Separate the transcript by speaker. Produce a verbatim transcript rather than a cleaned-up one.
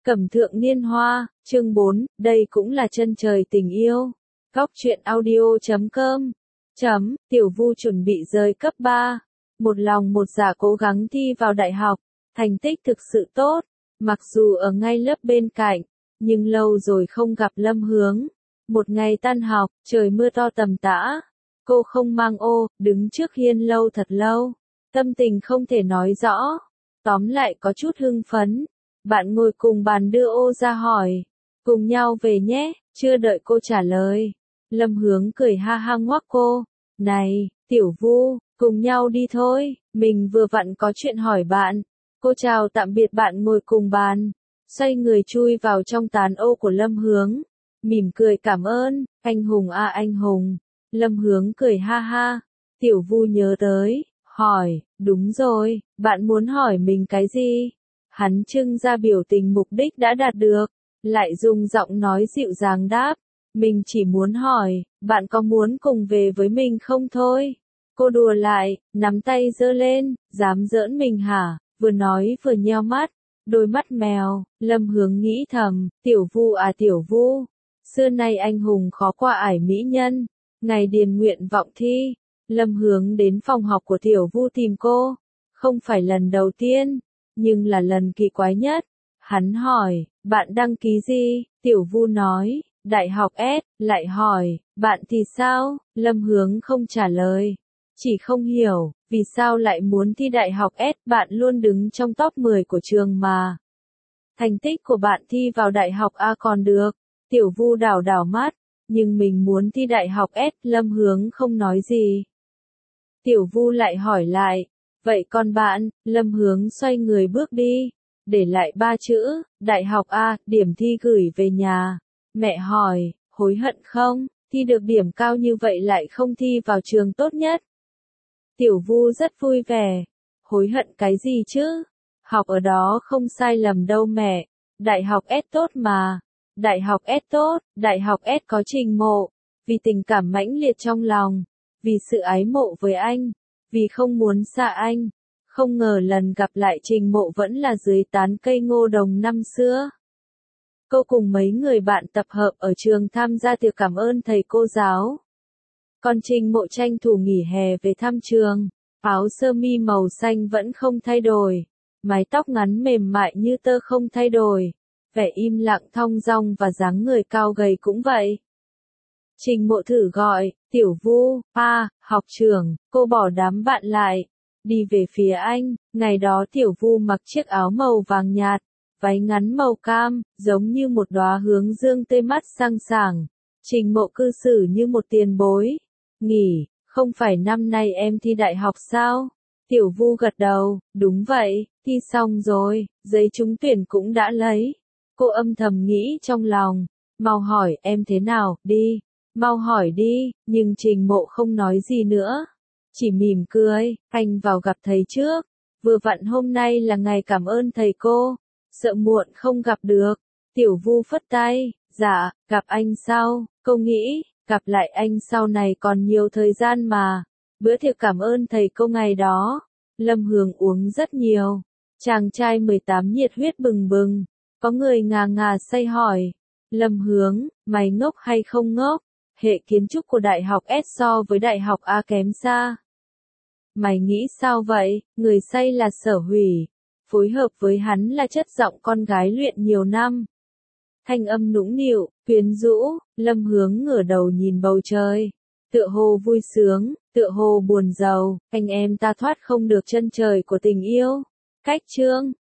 Speaker 1: Cẩm thượng niên hoa, chương bốn, đây cũng là chân trời tình yêu. Góc truyện audio chấm com. Chấm, Tiểu Vu chuẩn bị rời cấp ba. Một lòng một dạ cố gắng thi vào đại học. Thành tích thực sự tốt. Mặc dù ở ngay lớp bên cạnh, nhưng lâu rồi không gặp Lâm Hướng. Một ngày tan học, trời mưa to tầm tã. Cô không mang ô, đứng trước hiên lâu thật lâu. Tâm tình không thể nói rõ. Tóm lại có chút hưng phấn. Bạn ngồi cùng bàn đưa ô ra hỏi. Cùng nhau về nhé, chưa đợi cô trả lời. Lâm Hướng cười ha ha ngoắc cô. Này, Tiểu Vu, cùng nhau đi thôi, mình vừa vặn có chuyện hỏi bạn. Cô chào tạm biệt bạn ngồi cùng bàn. Xoay người chui vào trong tán ô của Lâm Hướng. Mỉm cười cảm ơn, anh Hùng à anh Hùng. Lâm Hướng cười ha ha. Tiểu Vu nhớ tới, hỏi, đúng rồi, bạn muốn hỏi mình cái gì? Hắn trưng ra biểu tình mục đích đã đạt được, lại dùng giọng nói dịu dàng đáp, mình chỉ muốn hỏi, bạn có muốn cùng về với mình không thôi? Cô đùa lại, nắm tay giơ lên, dám giỡn mình hả? Vừa nói vừa nheo mắt, đôi mắt mèo. Lâm Hướng nghĩ thầm, Tiểu Vu à Tiểu Vu, xưa nay anh hùng khó qua ải mỹ nhân, ngày điền nguyện vọng thi. Lâm Hướng đến phòng học của Tiểu Vu tìm cô, không phải lần đầu tiên, nhưng là lần kỳ quái nhất. Hắn hỏi, bạn đăng ký gì? Tiểu Vu nói, Đại học S, lại hỏi, bạn thì sao? Lâm Hướng không trả lời, chỉ không hiểu, vì sao lại muốn thi Đại học S, bạn luôn đứng trong top mười của trường mà. Thành tích của bạn thi vào Đại học A còn được. Tiểu Vu đảo đảo mắt, nhưng mình muốn thi Đại học S, Lâm Hướng không nói gì. Tiểu Vu lại hỏi lại, vậy còn bạn? Lâm Hướng xoay người bước đi, để lại ba chữ, Đại học A, điểm thi gửi về nhà. Mẹ hỏi, hối hận không? Thi được điểm cao như vậy lại không thi vào trường tốt nhất. Tiểu Vu rất vui vẻ. Hối hận cái gì chứ? Học ở đó không sai lầm đâu mẹ. Đại học S tốt mà. Đại học S tốt, Đại học S có Trình Mộ. Vì tình cảm mãnh liệt trong lòng. Vì sự ái mộ với anh. Vì không muốn xa anh. Không ngờ lần gặp lại Trình Mộ vẫn là dưới tán cây ngô đồng năm xưa. Cô cùng mấy người bạn tập hợp ở trường tham gia tiệc cảm ơn thầy cô giáo. Còn Trình Mộ tranh thủ nghỉ hè về thăm trường. Áo sơ mi màu xanh vẫn không thay đổi. Mái tóc ngắn mềm mại như tơ không thay đổi. Vẻ im lặng thong dong và dáng người cao gầy cũng vậy. Trình Mộ thử gọi, Tiểu Vu, a, học trưởng, cô bỏ đám bạn lại. Đi về phía anh, ngày đó Tiểu Vu mặc chiếc áo màu vàng nhạt, váy ngắn màu cam, giống như một đóa hướng dương tươi mát sang sảng. Trình Mộ cư xử như một tiền bối. Nghỉ, không phải năm nay em thi đại học sao? Tiểu Vu gật đầu, đúng vậy, thi xong rồi, giấy trúng tuyển cũng đã lấy. Cô âm thầm nghĩ trong lòng, mau hỏi em thế nào, đi, mau hỏi đi, nhưng Trình Mộ không nói gì nữa. Chỉ mỉm cười, anh vào gặp thầy trước, vừa vặn hôm nay là ngày cảm ơn thầy cô, sợ muộn không gặp được. Tiểu Vu phất tay, dạ, gặp anh sau, cô nghĩ, gặp lại anh sau này còn nhiều thời gian mà. Bữa tiệc cảm ơn thầy cô ngày đó, Lâm Hướng uống rất nhiều, chàng trai mười tám nhiệt huyết bừng bừng, có người ngà ngà say hỏi, Lâm Hướng, mày ngốc hay không ngốc, hệ kiến trúc của Đại học S so với Đại học A kém xa. Mày nghĩ sao vậy? Người say là Sở Hủy. Phối hợp với hắn là chất giọng con gái luyện nhiều năm. Thanh âm nũng nịu, quyến rũ. Lâm Hướng ngửa đầu nhìn bầu trời. Tựa hồ vui sướng, tựa hồ buồn rầu. Anh em ta thoát không được chân trời của tình yêu. Cách chương.